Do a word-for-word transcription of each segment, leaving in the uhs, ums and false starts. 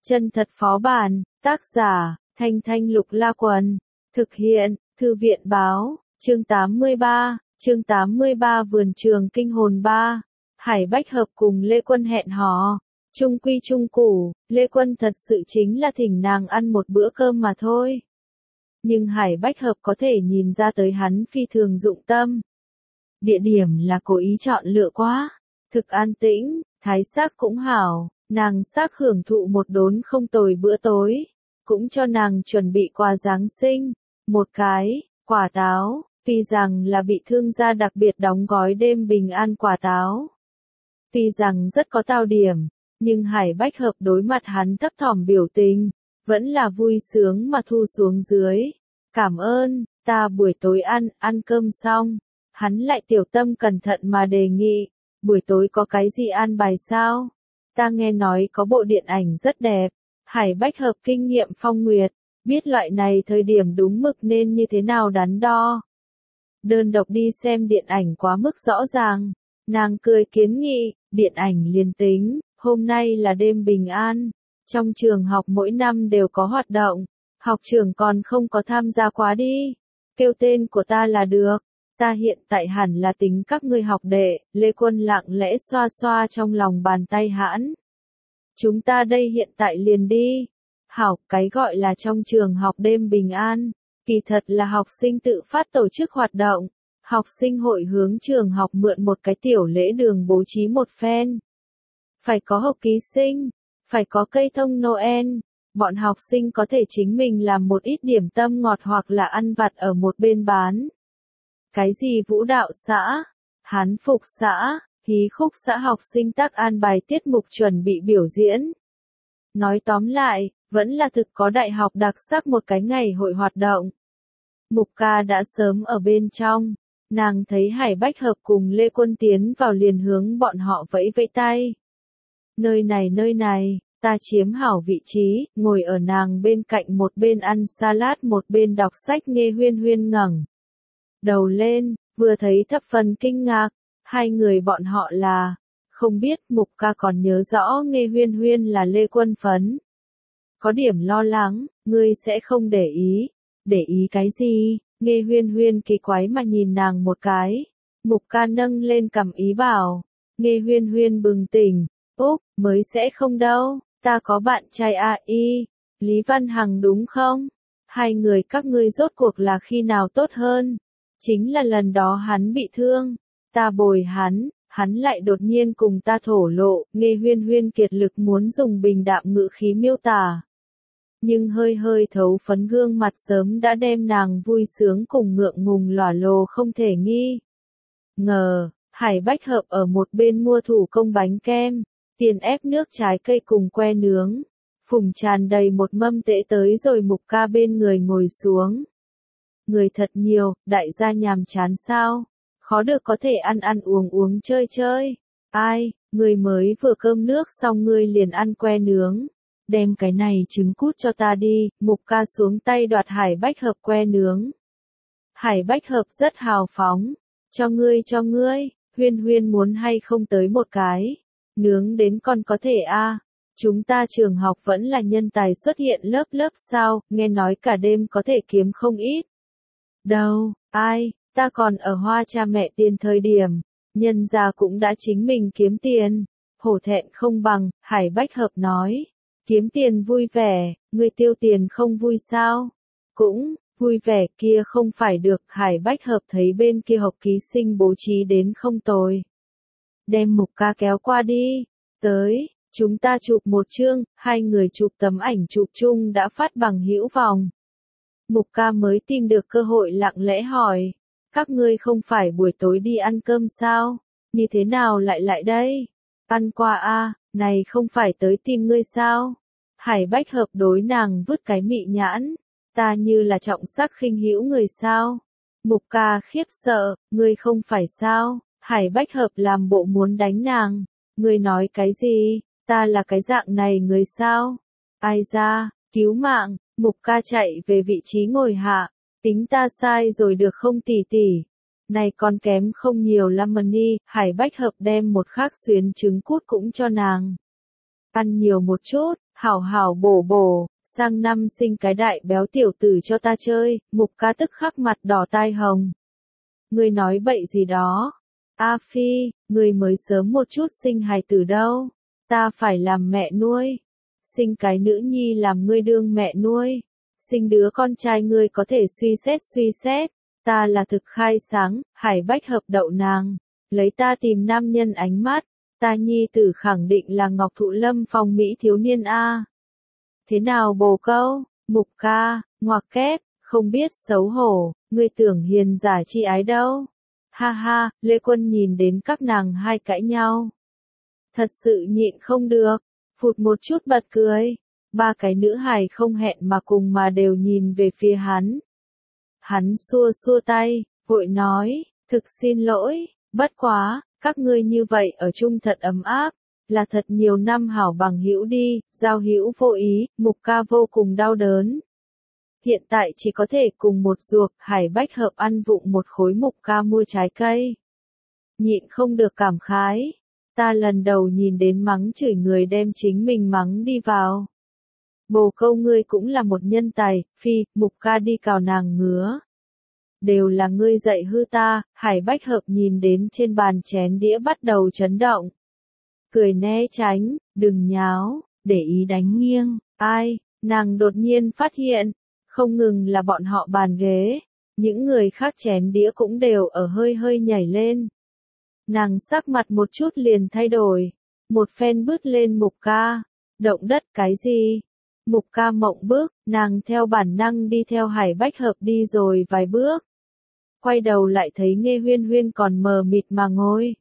Chân thật phó bản, tác giả, Thanh Thanh Lục La Quần, thực hiện, Thư viện Báo, chương tám mươi ba, chương tám mươi ba Vườn Trường Kinh Hồn ba, Hải Bách Hợp cùng Lê Quân hẹn hò, trung quy trung củ, Lê Quân thật sự chính là thỉnh nàng ăn một bữa cơm mà thôi. Nhưng Hải Bách Hợp có thể nhìn ra tới hắn phi thường dụng tâm. Địa điểm là cố ý chọn lựa quá, thực an tĩnh, thái sắc cũng hảo, nàng sắc hưởng thụ một đốn không tồi bữa tối, cũng cho nàng chuẩn bị quà Giáng sinh, một cái, quả táo, tuy rằng là bị thương gia đặc biệt đóng gói đêm bình an quả táo. Tuy rằng rất có tao điểm, nhưng Hải Bách Hợp đối mặt hắn thấp thỏm biểu tình, vẫn là vui sướng mà thu xuống dưới. Cảm ơn, ta buổi tối ăn, ăn cơm xong. Hắn lại tiểu tâm cẩn thận mà đề nghị, buổi tối có cái gì an bài sao? Ta nghe nói có bộ điện ảnh rất đẹp. Hải Bách Hợp kinh nghiệm phong nguyệt, biết loại này thời điểm đúng mực nên như thế nào đắn đo. Đơn độc đi xem điện ảnh quá mức rõ ràng. Nàng cười kiến nghị, điện ảnh liền tính, hôm nay là đêm bình an. Trong trường học mỗi năm đều có hoạt động, học trưởng còn không có tham gia quá đi. Kêu tên của ta là được. Ta hiện tại hẳn là tính các ngươi học đệ, Lê Quân lặng lẽ xoa xoa trong lòng bàn tay hãn. Chúng ta đây hiện tại liền đi. Hảo, cái gọi là trong trường học đêm bình an, kỳ thật là học sinh tự phát tổ chức hoạt động. Học sinh hội hướng trường học mượn một cái tiểu lễ đường bố trí một phen. Phải có hộp ký sinh, phải có cây thông Noel, bọn học sinh có thể chính mình làm một ít điểm tâm ngọt hoặc là ăn vặt ở một bên bán. Cái gì vũ đạo xã, hán phục xã, hí khúc xã học sinh tác an bài tiết mục chuẩn bị biểu diễn. Nói tóm lại, vẫn là thực có đại học đặc sắc một cái ngày hội hoạt động. Mục ca đã sớm ở bên trong, nàng thấy Hải Bách Hợp cùng Lê Quân tiến vào liền hướng bọn họ vẫy vẫy tay. Nơi này nơi này, ta chiếm hảo vị trí, ngồi ở nàng bên cạnh một bên ăn salad một bên đọc sách. Nghe Huyên Huyên ngẩng đầu lên, vừa thấy thập phần kinh ngạc, hai người bọn họ là, không biết Mục ca còn nhớ rõ Nghe Huyên Huyên là Lê Quân phấn. Có điểm lo lắng, ngươi sẽ không để ý, để ý cái gì? Nghe Huyên Huyên kỳ quái mà nhìn nàng một cái, Mục ca nâng lên cằm ý bảo, Nghe Huyên Huyên bừng tỉnh, úp, mới sẽ không đâu, ta có bạn trai a i, Lý Văn Hằng đúng không? Hai người các ngươi rốt cuộc là khi nào tốt hơn? Chính là lần đó hắn bị thương, ta bồi hắn, hắn lại đột nhiên cùng ta thổ lộ. Nghe Huyên Huyên kiệt lực muốn dùng bình đạm ngữ khí miêu tả. Nhưng hơi hơi thấu phấn gương mặt sớm đã đem nàng vui sướng cùng ngượng ngùng lỏa lồ không thể nghi ngờ. Hải Bách Hợp ở một bên mua thủ công bánh kem, tiền ép nước trái cây cùng que nướng, phùng tràn đầy một mâm tễ tới rồi Mục ca bên người ngồi xuống. Người thật nhiều, đại gia nhàm chán sao? Khó được có thể ăn ăn uống uống chơi chơi. Ai, người mới vừa cơm nước xong ngươi liền ăn que nướng. Đem cái này trứng cút cho ta đi. Mục ca xuống tay đoạt Hải Bách Hợp que nướng. Hải Bách Hợp rất hào phóng. Cho ngươi cho ngươi, Huyên Huyên muốn hay không tới một cái. Nướng đến còn có thể a. À. Chúng ta trường học vẫn là nhân tài xuất hiện lớp lớp sao, nghe nói cả đêm có thể kiếm không ít. Đâu, ai, ta còn ở hoa cha mẹ tiền thời điểm, nhân gia cũng đã chính mình kiếm tiền. Hổ thẹn không bằng, Hải Bách Hợp nói. Kiếm tiền vui vẻ, người tiêu tiền không vui sao? Cũng, vui vẻ kia không phải được. Hải Bách Hợp thấy bên kia học ký sinh bố trí đến không tồi. Đem Mục ca kéo qua đi, tới, chúng ta chụp một chương, hai người chụp tấm ảnh chụp chung đã phát bằng hữu vòng. Mục ca mới tìm được cơ hội lặng lẽ hỏi, các ngươi không phải buổi tối đi ăn cơm sao, như thế nào lại lại đây? Ăn qua a, này không phải tới tìm ngươi sao? Hải Bách Hợp đối nàng vứt cái mị nhãn, ta như là trọng sắc khinh hữu người sao? Mục ca khiếp sợ, ngươi không phải sao? Hải Bách Hợp làm bộ muốn đánh nàng, ngươi nói cái gì? Ta là cái dạng này người sao? Ai ra, cứu mạng. Mục ca chạy về vị trí ngồi hạ, tính ta sai rồi được không tỷ tỷ? Này còn kém không nhiều lắm money. Hải Bách Hợp đem một khác xuyến trứng cút cũng cho nàng. Ăn nhiều một chút, Hảo hảo bổ bổ, sang năm sinh cái đại béo tiểu tử cho ta chơi, Mục Ca tức khắc mặt đỏ tai hồng. Ngươi nói bậy gì đó? A Phi, ngươi mới sớm một chút sinh hài tử đâu, ta phải làm mẹ nuôi. Sinh cái nữ nhi làm ngươi đương mẹ nuôi, sinh đứa con trai ngươi có thể suy xét suy xét, ta là thực khai sáng, Hải Bách Hợp đậu nàng, lấy ta tìm nam nhân ánh mắt, ta nhi tử khẳng định là Ngọc Thụ Lâm phong mỹ thiếu niên a. Thế nào bồ câu, Mục Ca, ngoặc kép, không biết xấu hổ, ngươi tưởng hiền giả chi ái đâu. Ha ha, Lê Quân nhìn đến các nàng hai cãi nhau. Thật sự nhịn không được, phụt một chút bật cười. Ba cái nữ hài không hẹn mà cùng mà đều nhìn về phía hắn. Hắn xua xua tay, vội nói, thực xin lỗi, bất quá, các ngươi như vậy ở chung thật ấm áp, là thật nhiều năm hảo bằng hữu đi, giao hữu vô ý, Mục Ca vô cùng đau đớn. Hiện tại chỉ có thể cùng một ruột, Hải Bách Hợp ăn vụng một khối Mục Ca mua trái cây. Nhịn không được cảm khái, ta lần đầu nhìn đến mắng chửi người đem chính mình mắng đi vào. Bồ câu ngươi cũng là một nhân tài, Phi, Mục Ca đi cào nàng ngứa. Đều là ngươi dạy hư ta, Hải Bách Hợp nhìn đến trên bàn chén đĩa bắt đầu chấn động. Cười né tránh, đừng nháo, để ý đánh nghiêng, ai, nàng đột nhiên phát hiện, không ngừng là bọn họ bàn ghế, những người khác chén đĩa cũng đều ở hơi hơi nhảy lên. Nàng sắc mặt một chút liền thay đổi, một phen bước lên Mục Ca, động đất cái gì? Mục Ca mộng bước, nàng theo bản năng đi theo Hải Bách Hợp đi rồi vài bước. Quay đầu lại thấy Nghe Huyên Huyên còn mờ mịt mà ngồi.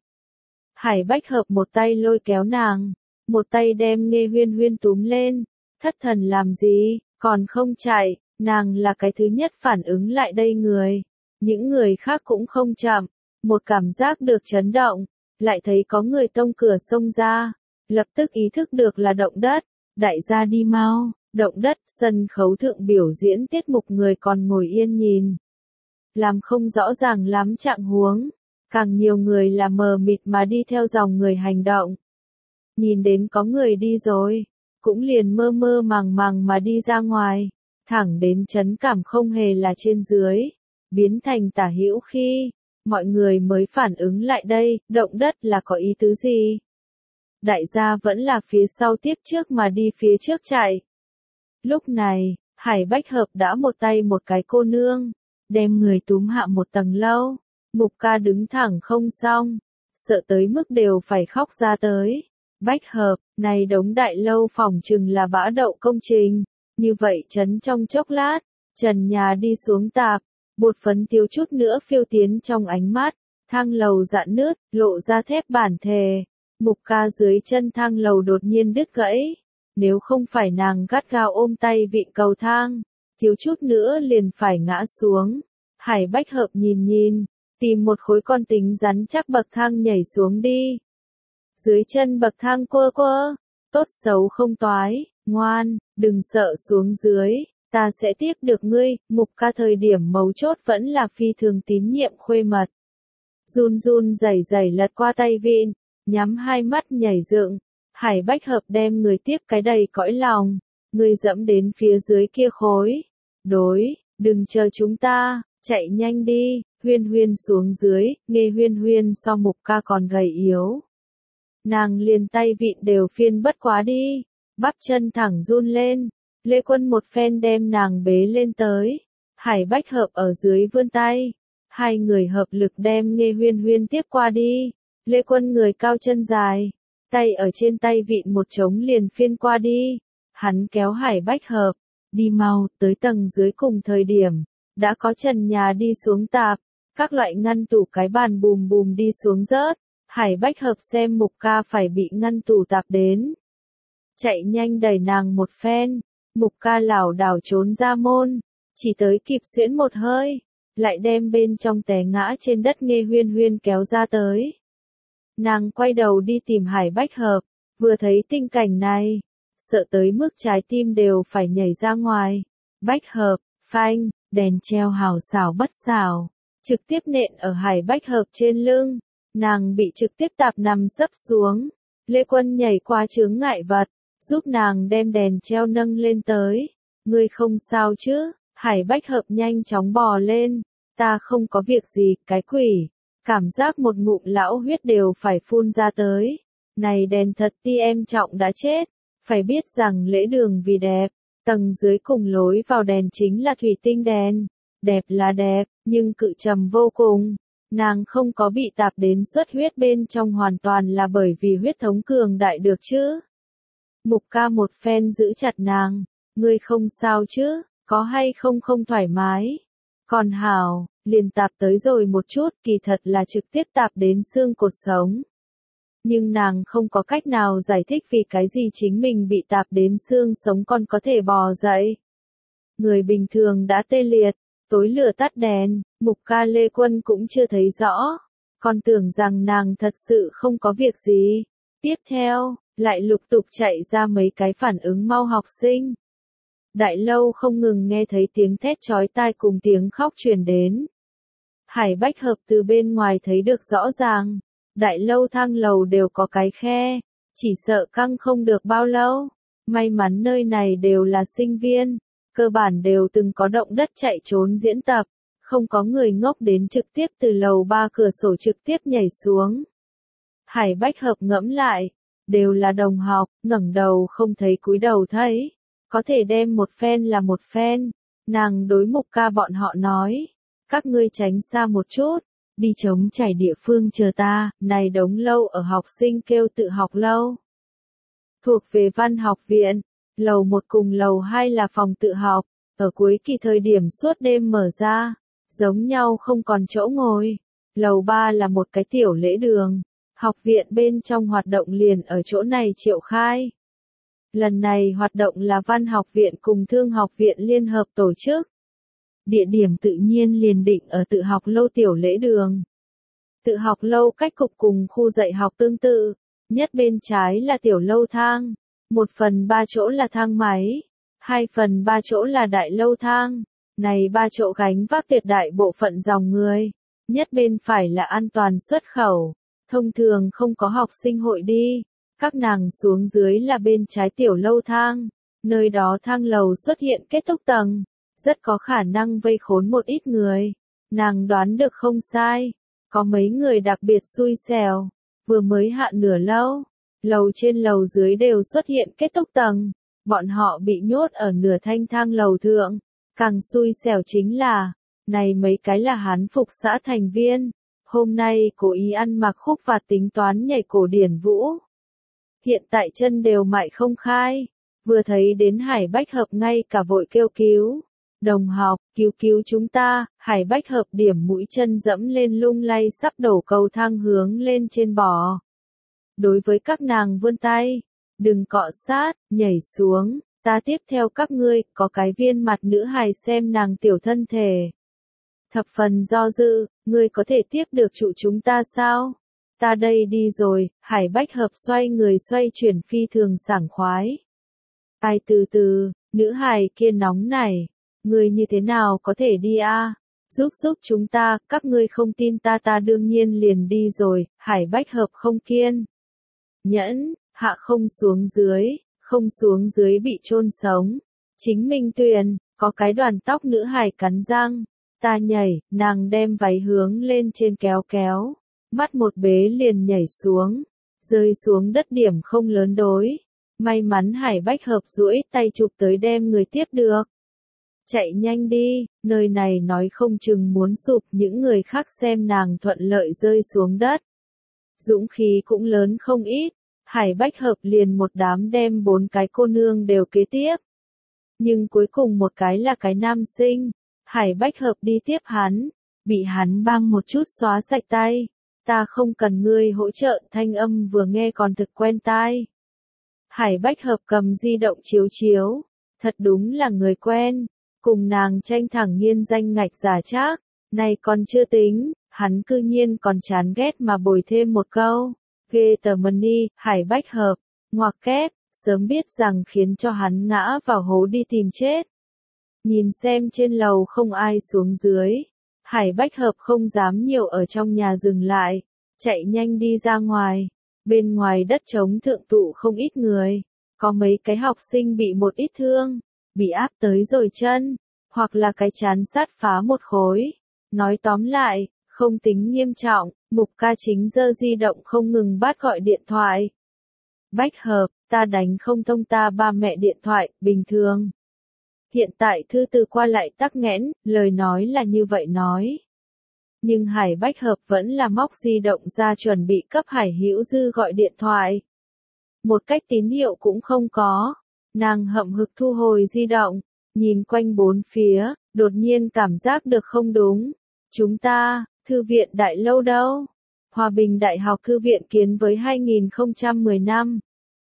Hải Bách Hợp một tay lôi kéo nàng, một tay đem Nghe Huyên Huyên túm lên, thất thần làm gì, còn không chạy, nàng là cái thứ nhất phản ứng lại đây người. Những người khác cũng không chậm, một cảm giác được chấn động, lại thấy có người tông cửa xông ra, lập tức ý thức được là động đất. Đại gia đi mau, động đất, sân khấu thượng biểu diễn tiết mục người còn ngồi yên nhìn. Làm không rõ ràng lắm trạng huống, càng nhiều người là mờ mịt mà đi theo dòng người hành động. Nhìn đến có người đi rồi, cũng liền mơ mơ màng màng mà đi ra ngoài, thẳng đến chấn cảm không hề là trên dưới, biến thành tả hữu khi, mọi người mới phản ứng lại đây, động đất là có ý tứ gì. Đại gia vẫn là phía sau tiếp trước mà đi phía trước chạy. Lúc này, Hải Bách Hợp đã một tay một cái cô nương, đem người túm hạ một tầng lâu. Mục Ca đứng thẳng không xong, sợ tới mức đều phải khóc ra tới. Bách Hợp, này đống đại lâu phòng chừng là bã đậu công trình, như vậy chấn trong chốc lát, trần nhà đi xuống tạp, bột phấn thiếu chút nữa phiêu tiến trong ánh mắt, thang lầu dạn nứt, lộ ra thép bản thề. Mục Ca dưới chân thang lầu đột nhiên đứt gãy, nếu không phải nàng gắt gao ôm tay vịn cầu thang, thiếu chút nữa liền phải ngã xuống. Hải Bách Hợp nhìn nhìn, tìm một khối con tính rắn chắc bậc thang nhảy xuống đi. Dưới chân bậc thang quơ quơ, tốt xấu không toái, ngoan, đừng sợ xuống dưới, ta sẽ tiếp được ngươi. Mục Ca thời điểm mấu chốt vẫn là phi thường tín nhiệm khuê mật. Run run rẩy rẩy lật qua tay vịn, nhắm hai mắt nhảy dựng. Hải Bách Hợp đem người tiếp cái đầy cõi lòng, người dẫm đến phía dưới kia khối. Đối, đừng chờ chúng ta, chạy nhanh đi. Huyên Huyên xuống dưới, Nghe Huyên Huyên so Mục Ca còn gầy yếu. Nàng liền tay vịn đều phiên bất quá đi, bắp chân thẳng run lên. Lê Quân một phen đem nàng bế lên tới. Hải Bách Hợp ở dưới vươn tay, hai người hợp lực đem Nghe Huyên Huyên tiếp qua đi. Lê Quân người cao chân dài, tay ở trên tay vịn một trống liền phiên qua đi. Hắn kéo Hải Bách Hợp, đi mau, tới tầng dưới cùng thời điểm, đã có trần nhà đi xuống tạp, các loại ngăn tủ cái bàn bùm bùm đi xuống rớt. Hải Bách Hợp xem Mục Ca phải bị ngăn tủ tạp đến, chạy nhanh đẩy nàng một phen. Mục Ca lảo đảo trốn ra môn, chỉ tới kịp xuyễn một hơi, lại đem bên trong té ngã trên đất Nghe Huyên Huyên kéo ra tới. Nàng quay đầu đi tìm Hải Bách Hợp, vừa thấy tình cảnh này, sợ tới mức trái tim đều phải nhảy ra ngoài. Bách Hợp, phanh, đèn treo hào xảo bất xảo, trực tiếp nện ở Hải Bách Hợp trên lưng, nàng bị trực tiếp tạp nằm sấp xuống. Lê Quân nhảy qua chướng ngại vật, giúp nàng đem đèn treo nâng lên tới. Ngươi không sao chứ? Hải Bách Hợp nhanh chóng bò lên. Ta không có việc gì, cái quỷ. Cảm giác một ngụm lão huyết đều phải phun ra tới. Này đèn thật ti em trọng đã chết. Phải biết rằng lễ đường vì đẹp. Tầng dưới cùng lối vào đèn chính là thủy tinh đèn. Đẹp là đẹp, nhưng cự trầm vô cùng. Nàng không có bị tạp đến xuất huyết bên trong hoàn toàn là bởi vì huyết thống cường đại được chứ. Mục ca một phen giữ chặt nàng. Ngươi không sao chứ, có hay không không thoải mái. Còn hảo, liền tạp tới rồi một chút, kỳ thật là trực tiếp tạp đến xương cột sống. Nhưng nàng không có cách nào giải thích vì cái gì chính mình bị tạp đến xương sống còn có thể bò dậy. Người bình thường đã tê liệt, tối lửa tắt đèn, Mục ca Lê Quân cũng chưa thấy rõ. Còn tưởng rằng nàng thật sự không có việc gì. Tiếp theo, lại lục tục chạy ra mấy cái phản ứng mau học sinh. Đại lâu không ngừng nghe thấy tiếng thét chói tai cùng tiếng khóc truyền đến. Hải Bách Hợp từ bên ngoài thấy được rõ ràng. Đại lâu thang lầu đều có cái khe. Chỉ sợ căng không được bao lâu. May mắn nơi này đều là sinh viên. Cơ bản đều từng có động đất chạy trốn diễn tập. Không có người ngốc đến trực tiếp từ lầu ba cửa sổ trực tiếp nhảy xuống. Hải Bách Hợp ngẫm lại. Đều là đồng học, ngẩng đầu không thấy cúi đầu thấy. Có thể đem một phen là một phen. Nàng đối Mục ca bọn họ nói. Các ngươi tránh xa một chút. Đi chống chảy địa phương chờ ta. Này đống lâu ở học sinh kêu tự học lâu. Thuộc về văn học viện. Lầu một cùng lầu hai là phòng tự học. Ở cuối kỳ thời điểm suốt đêm mở ra. Giống nhau không còn chỗ ngồi. Lầu ba là một cái tiểu lễ đường. Học viện bên trong hoạt động liền ở chỗ này triệu khai. Lần này hoạt động là Văn học viện cùng Thương học viện liên hợp tổ chức. Địa điểm tự nhiên liền định ở tự học lâu tiểu lễ đường. Tự học lâu cách cục cùng khu dạy học tương tự. Nhất bên trái là tiểu lâu thang. Một phần ba chỗ là thang máy. Hai phần ba chỗ là đại lâu thang. Này ba chỗ gánh vác tuyệt đại bộ phận dòng người. Nhất bên phải là an toàn xuất khẩu. Thông thường không có học sinh hội đi. Các nàng xuống dưới là bên trái tiểu lâu thang. Nơi đó thang lầu xuất hiện kết thúc tầng. Rất có khả năng vây khốn một ít người. Nàng đoán được không sai. Có mấy người đặc biệt xui xẻo. Vừa mới hạ nửa lâu. Lầu trên lầu dưới đều xuất hiện kết thúc tầng. Bọn họ bị nhốt ở nửa thanh thang lầu thượng. Càng xui xẻo chính là. Này mấy cái là hán phục xã thành viên. Hôm nay cố ý ăn mặc khúc và tính toán nhảy cổ điển vũ. Hiện tại chân đều mại không khai. Vừa thấy đến Hải Bách Hợp ngay cả vội kêu cứu. Đồng học, cứu cứu chúng ta. Hải Bách Hợp điểm mũi chân dẫm lên lung lay sắp đổ cầu thang hướng lên trên bò. Đối với các nàng vươn tay. Đừng cọ sát, nhảy xuống. Ta tiếp theo các ngươi, có cái viên mặt nữ hài xem nàng tiểu thân thể. Thập phần do dự, ngươi có thể tiếp được trụ chúng ta sao? Ta đây đi rồi. Hải Bách Hợp xoay người xoay chuyển phi thường sảng khoái. Ai từ từ, nữ hài kia nóng này. Ngươi như thế nào có thể đi a? Giúp giúp chúng ta, các ngươi không tin ta ta đương nhiên liền đi rồi. Hải Bách Hợp không kiên nhẫn, hạ không xuống dưới, không xuống dưới bị chôn sống. Chính Minh Tuyền, có cái đoàn tóc nữ hài cắn răng. Ta nhảy, nàng đem váy hướng lên trên kéo kéo. Mắt một bế liền nhảy xuống. Rơi xuống đất điểm không lớn đối. May mắn Hải Bách Hợp duỗi tay chụp tới đem người tiếp được. Chạy nhanh đi, nơi này nói không chừng muốn sụp, những người khác xem nàng thuận lợi rơi xuống đất. Dũng khí cũng lớn không ít. Hải Bách Hợp liền một đám đem bốn cái cô nương đều kế tiếp. Nhưng cuối cùng một cái là cái nam sinh. Hải Bách Hợp đi tiếp hắn. Bị hắn bang một chút xóa sạch tay. Ta không cần ngươi hỗ trợ, thanh âm vừa nghe còn thực quen tai. Hải Bách Hợp cầm di động chiếu chiếu. Thật đúng là người quen. Cùng nàng tranh thẳng nghiên danh ngạch giả trác. Này còn chưa tính, hắn cư nhiên còn chán ghét mà bồi thêm một câu. Ghê tởm đi, Hải Bách Hợp, ngoặc kép, sớm biết rằng khiến cho hắn ngã vào hố đi tìm chết. Nhìn xem trên lầu không ai xuống dưới. Hải Bách Hợp không dám nhiều ở trong nhà dừng lại. Chạy nhanh đi ra ngoài. Bên ngoài đất trống thượng tụ không ít người. Có mấy cái học sinh bị một ít thương, bị áp tới rồi chân, hoặc là cái chán sát phá một khối. Nói tóm lại, không tính nghiêm trọng, Mục Ca chính giơ di động không ngừng bắt gọi điện thoại. Bách hợp, ta đánh không thông ta ba mẹ điện thoại, bình thường. Hiện tại thư từ qua lại tắc nghẽn, lời nói là như vậy nói. Nhưng Hải Bách Hợp vẫn là móc di động ra chuẩn bị cấp Hải Hữu Dư gọi điện thoại. Một cách tín hiệu cũng không có. Nàng hậm hực thu hồi di động, nhìn quanh bốn phía, đột nhiên cảm giác được không đúng. Chúng ta, thư viện đại lâu đâu? Hòa Bình Đại học Thư viện kiến với hai nghìn không trăm mười năm.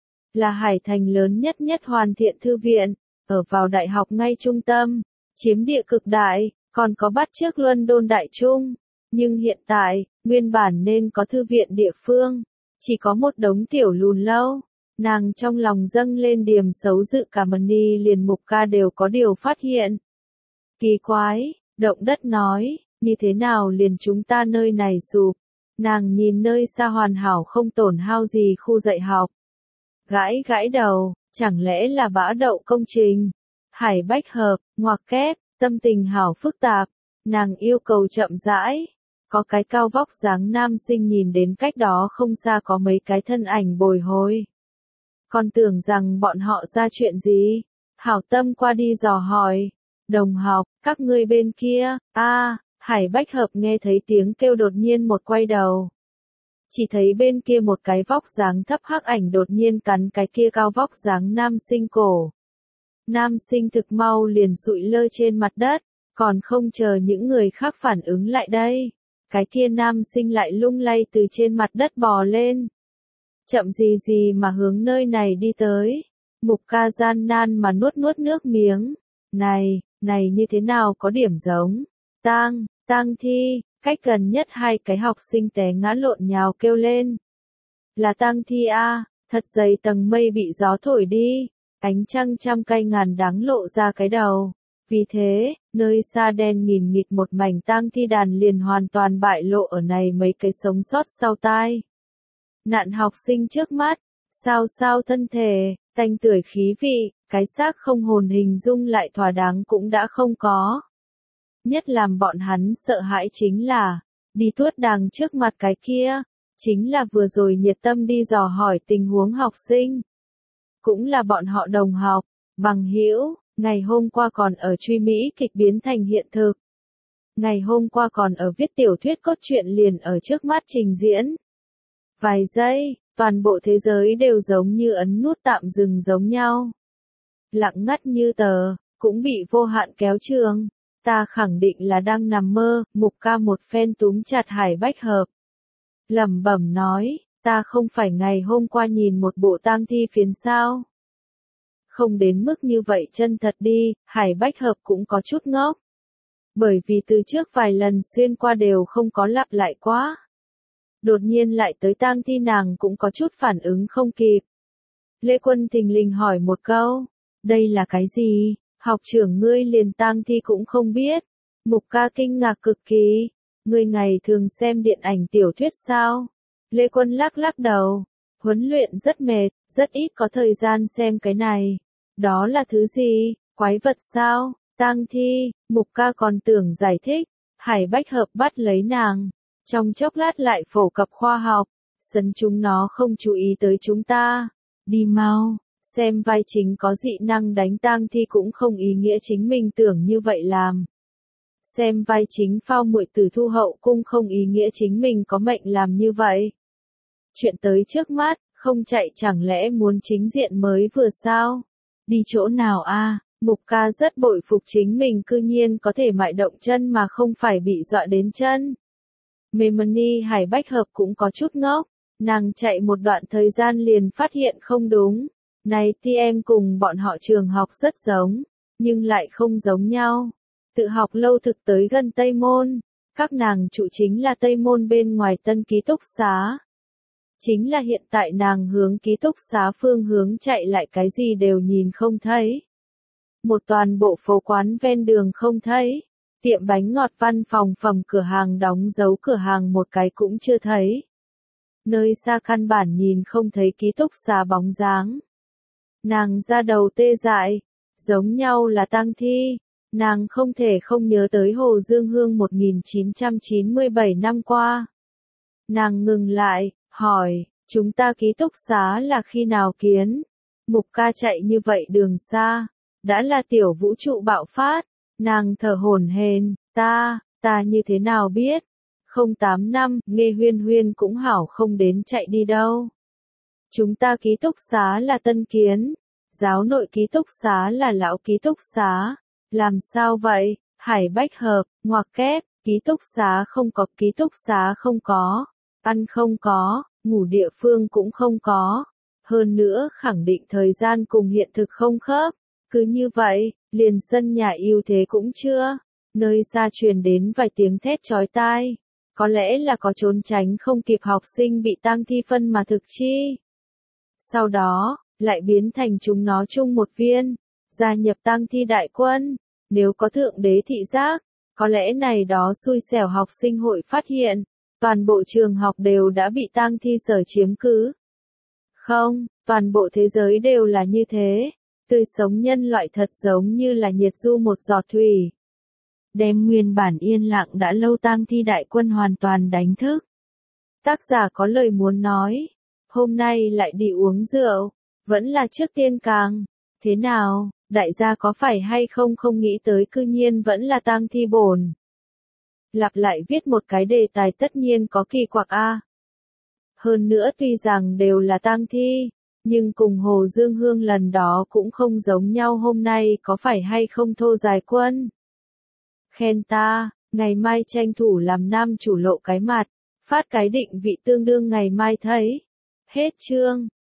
Là Hải Thành lớn nhất nhất hoàn thiện thư viện, ở vào đại học ngay trung tâm, chiếm địa cực đại, còn có bắt chước London Đại Trung. Nhưng hiện tại, nguyên bản nên có thư viện địa phương, chỉ có một đống tiểu lùn lâu. Nàng trong lòng dâng lên điềm xấu dự cả Mani liền Mục Ca đều có điều phát hiện. Kỳ quái, động đất nói, như thế nào liền chúng ta nơi này sụp. Nàng nhìn nơi xa hoàn hảo không tổn hao gì khu dạy học. Gãi gãi đầu, chẳng lẽ là bã đậu công trình. Hải Bách Hợp, ngoặc kép, tâm tình hảo phức tạp. Nàng yêu cầu chậm rãi. Có cái cao vóc dáng nam sinh nhìn đến cách đó không xa có mấy cái thân ảnh bồi hồi. Còn tưởng rằng bọn họ ra chuyện gì? Hảo tâm qua đi dò hỏi. Đồng học, các ngươi bên kia, a Hải Bách Hợp nghe thấy tiếng kêu đột nhiên một quay đầu. Chỉ thấy bên kia một cái vóc dáng thấp hắc ảnh đột nhiên cắn cái kia cao vóc dáng nam sinh cổ. Nam sinh thực mau liền sụi lơ trên mặt đất, còn không chờ những người khác phản ứng lại đây. Cái kia nam sinh lại lung lay từ trên mặt đất bò lên. Chậm gì gì mà hướng nơi này đi tới. Mục Ca gian nan mà nuốt nuốt nước miếng. Này, này như thế nào có điểm giống. Tang, tang thi, cách gần nhất hai cái học sinh té ngã lộn nhào kêu lên. Là tang thi a, thật dày tầng mây bị gió thổi đi. Ánh trăng trăm cây ngàn đắng lộ ra cái đầu. Vì thế, nơi xa đen nghìn nghịt một mảnh tang thi đàn liền hoàn toàn bại lộ ở này mấy cái sống sót sau tai. Nạn học sinh trước mắt, sao sao thân thể, tanh tưởi khí vị, cái xác không hồn hình dung lại thỏa đáng cũng đã không có. Nhất làm bọn hắn sợ hãi chính là, đi tuốt đàng trước mặt cái kia, chính là vừa rồi nhiệt tâm đi dò hỏi tình huống học sinh. Cũng là bọn họ đồng học, bằng hữu, ngày hôm qua còn ở truy Mỹ kịch biến thành hiện thực. Ngày hôm qua còn ở viết tiểu thuyết cốt truyện liền ở trước mắt trình diễn. Vài giây, toàn bộ thế giới đều giống như ấn nút tạm dừng giống nhau. Lặng ngắt như tờ, cũng bị vô hạn kéo trường. Ta khẳng định là đang nằm mơ, Mục Ca một phen túm chặt Hải Bách Hợp. Lẩm bẩm nói, ta không phải ngày hôm qua nhìn một bộ tang thi phiến sao. Không đến mức như vậy chân thật đi, Hải Bách Hợp cũng có chút ngốc. Bởi vì từ trước vài lần xuyên qua đều không có lặp lại quá. Đột nhiên lại tới tang thi nàng cũng có chút phản ứng không kịp. Lê Quân thình lình hỏi một câu, đây là cái gì? Học trưởng ngươi liền tang thi cũng không biết. Mục Ca kinh ngạc cực kỳ, ngươi ngày thường xem điện ảnh tiểu thuyết sao? Lê Quân lắc lắc đầu, huấn luyện rất mệt, rất ít có thời gian xem cái này. Đó là thứ gì? Quái vật sao? Tang thi, Mục Ca còn tưởng giải thích. Hải Bách Hợp bắt lấy nàng. Trong chốc lát lại phổ cập khoa học. Sấn chúng nó không chú ý tới chúng ta. Đi mau, xem vai chính có dị năng đánh tang thi cũng không ý nghĩa chính mình tưởng như vậy làm. Xem vai chính phao muội tử thu hậu cung không ý nghĩa chính mình có mệnh làm như vậy. Chuyện tới trước mắt, không chạy chẳng lẽ muốn chính diện mới vừa sao? Đi chỗ nào a? Mục Ca rất bội phục chính mình cư nhiên có thể mại động chân mà không phải bị dọa đến chân. Memani Hải Bách Hợp cũng có chút ngốc, nàng chạy một đoạn thời gian liền phát hiện không đúng. Này thì em cùng bọn họ trường học rất giống, nhưng lại không giống nhau. Tự học lâu thực tới gần Tây Môn, các nàng trụ chính là Tây Môn bên ngoài tân ký túc xá. Chính là hiện tại nàng hướng ký túc xá phương hướng chạy lại cái gì đều nhìn không thấy. Một toàn bộ phố quán ven đường không thấy. Tiệm bánh ngọt văn phòng phẩm cửa hàng đóng dấu cửa hàng một cái cũng chưa thấy. Nơi xa căn bản nhìn không thấy ký túc xá bóng dáng. Nàng da đầu tê dại, giống nhau là tang thi. Nàng không thể không nhớ tới Hồ Dương Hương một nghìn chín trăm chín mươi bảy năm qua. Nàng ngừng lại, hỏi, chúng ta ký túc xá là khi nào kiến? Mục ca chạy như vậy đường xa, đã là tiểu vũ trụ bạo phát. Nàng thở hổn hển, ta, ta như thế nào biết? Không tám năm, Nghe Huyên Huyên cũng hảo không đến chạy đi đâu. Chúng ta ký túc xá là tân kiến, giáo nội ký túc xá là lão ký túc xá. Làm sao vậy? Hải Bách Hợp, ngoặc kép, ký túc xá không có, ký túc xá không có, ăn không có, ngủ địa phương cũng không có. Hơn nữa khẳng định thời gian cùng hiện thực không khớp. Cứ như vậy, liền sân nhà yêu thế cũng chưa. Nơi xa truyền đến vài tiếng thét chói tai. Có lẽ là có trốn tránh không kịp học sinh bị tang thi phân mà thực chi. Sau đó, lại biến thành chúng nó chung một viên, gia nhập tang thi đại quân. Nếu có thượng đế thị giác, có lẽ này đó xui xẻo học sinh hội phát hiện, toàn bộ trường học đều đã bị tang thi sở chiếm cứ. Không, toàn bộ thế giới đều là như thế. Tươi sống nhân loại thật giống như là nhiệt du một giọt thủy. Đem nguyên bản yên lặng đã lâu tang thi đại quân hoàn toàn đánh thức. Tác giả có lời muốn nói, hôm nay lại đi uống rượu, vẫn là trước tiên càng. Thế nào, đại gia có phải hay không không nghĩ tới cư nhiên vẫn là tang thi bổn. Lặp lại viết một cái đề tài tất nhiên có kỳ quặc a. Hơn nữa tuy rằng đều là tang thi, nhưng cùng Hồ Dương Hương lần đó cũng không giống nhau, hôm nay có phải hay không thô dài quân. Khen ta, ngày mai tranh thủ làm nam chủ lộ cái mặt, phát cái định vị tương đương ngày mai thấy. Hết chương.